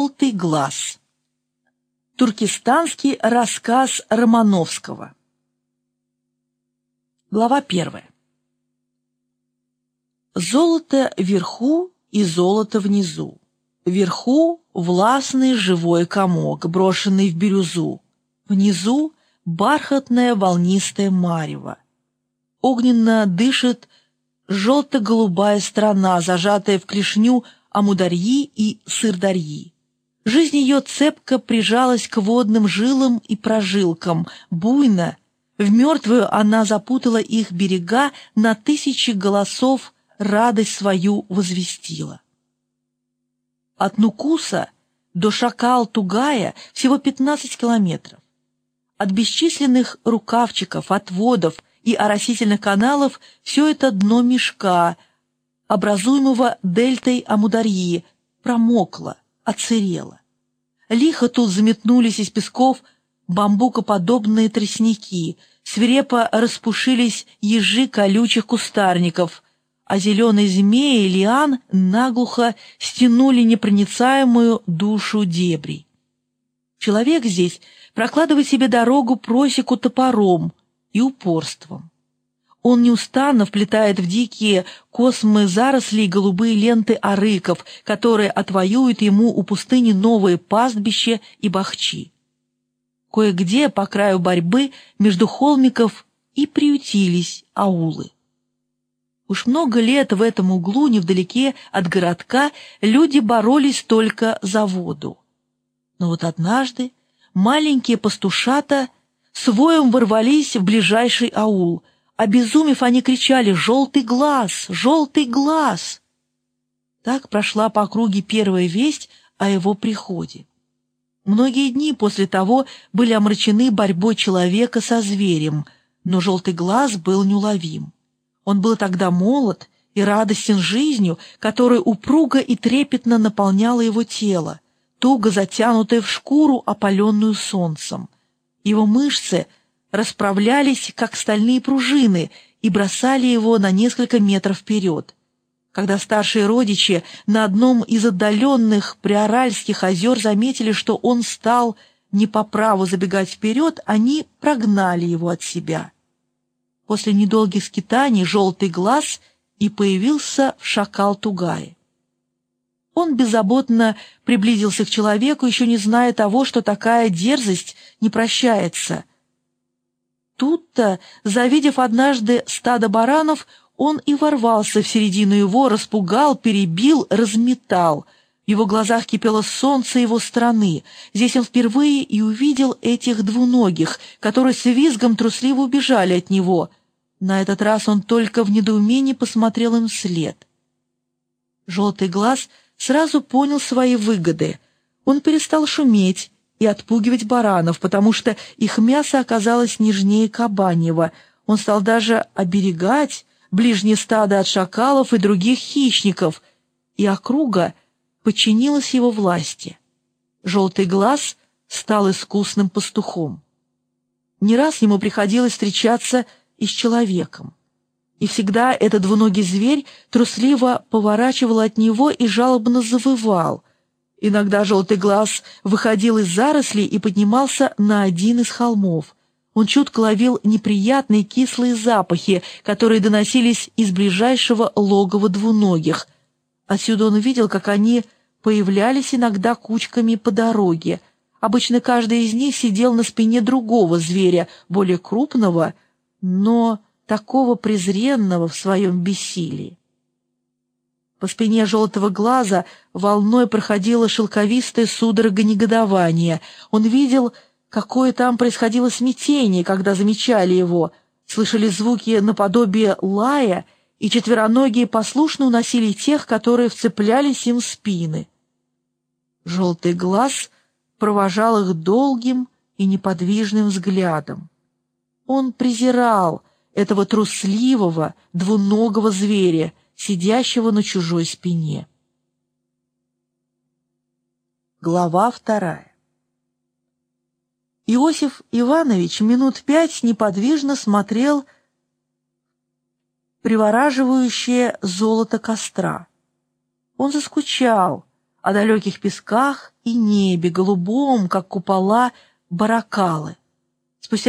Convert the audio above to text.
«Желтый глаз». Туркестанский рассказ Романовского. Глава 1. Золото вверху и золото внизу. Вверху властный живой комок, брошенный в бирюзу. Внизу бархатное волнистое марево. Огненно дышит желто-голубая страна, зажатая в клешню Амударьи и Сырдарьи. Жизнь ее цепко прижалась к водным жилам и прожилкам, буйно, в мертвую она запутала их берега, на тысячи голосов радость свою возвестила. От Нукуса до Шакал-Тугая всего 15 километров. От бесчисленных рукавчиков, отводов и оросительных каналов все это дно мешка, образуемого дельтой Амударьи, промокло, оцерело. Лихо тут заметнулись из песков бамбукоподобные тростники, свирепо распушились ежи колючих кустарников, а зеленые змеи лиан наглухо стянули непроницаемую душу дебрей. Человек здесь прокладывает себе дорогу просеку топором и упорством. Он неустанно вплетает в дикие космы зарослей голубые ленты арыков, которые отвоюют ему у пустыни новые пастбища и бахчи. Кое-где по краю борьбы между холмиков и приютились аулы. Уж много лет в этом углу, невдалеке от городка, люди боролись только за воду. Но вот однажды маленькие пастушата с воем ворвались в ближайший аул. Обезумев, они кричали: «Желтый глаз! Желтый глаз!» Так прошла по округе первая весть о его приходе. Многие дни после того были омрачены борьбой человека со зверем, но желтый глаз был неуловим. Он был тогда молод и радостен жизнью, которая упруго и трепетно наполняла его тело, туго затянутое в шкуру, опаленную солнцем. Его мышцы расправлялись, как стальные пружины, и бросали его на несколько метров вперед. Когда старшие родичи на одном из отдаленных приоральских озер заметили, что он стал не по праву забегать вперед, они прогнали его от себя. После недолгих скитаний желтый глаз и появился в Шакал-Тугае. Он беззаботно приблизился к человеку, еще не зная того, что такая дерзость не прощается. Тут-то, завидев однажды стадо баранов, он и ворвался в середину его, распугал, перебил, разметал. В его глазах кипело солнце его страны. Здесь он впервые и увидел этих двуногих, которые с визгом трусливо убежали от него. На этот раз он только в недоумении посмотрел им вслед. Желтый глаз сразу понял свои выгоды. Он перестал шуметь и отпугивать баранов, потому что их мясо оказалось нежнее кабаньего. Он стал даже оберегать ближнее стадо от шакалов и других хищников, и округа подчинилась его власти. Желтый глаз стал искусным пастухом. Не раз ему приходилось встречаться и с человеком. И всегда этот двуногий зверь трусливо поворачивал от него и жалобно завывал. Иногда желтый глаз выходил из зарослей и поднимался на один из холмов. Он чутко ловил неприятные кислые запахи, которые доносились из ближайшего логова двуногих. Отсюда он видел, как они появлялись иногда кучками по дороге. Обычно каждый из них сидел на спине другого зверя, более крупного, но такого презренного в своем бессилии. По спине желтого глаза волной проходила шелковистая судорога негодования. Он видел, какое там происходило смятение, когда замечали его. Слышали звуки наподобие лая, и четвероногие послушно уносили тех, которые вцеплялись им в спины. Желтый глаз провожал их долгим и неподвижным взглядом. Он презирал этого трусливого, двуногого зверя, сидящего на чужой спине. Глава 2. Иосиф Иванович минут 5 неподвижно смотрел привораживающее золото костра. Он заскучал, о далеких песках и небе, голубом, как купола, баракалы. Спустя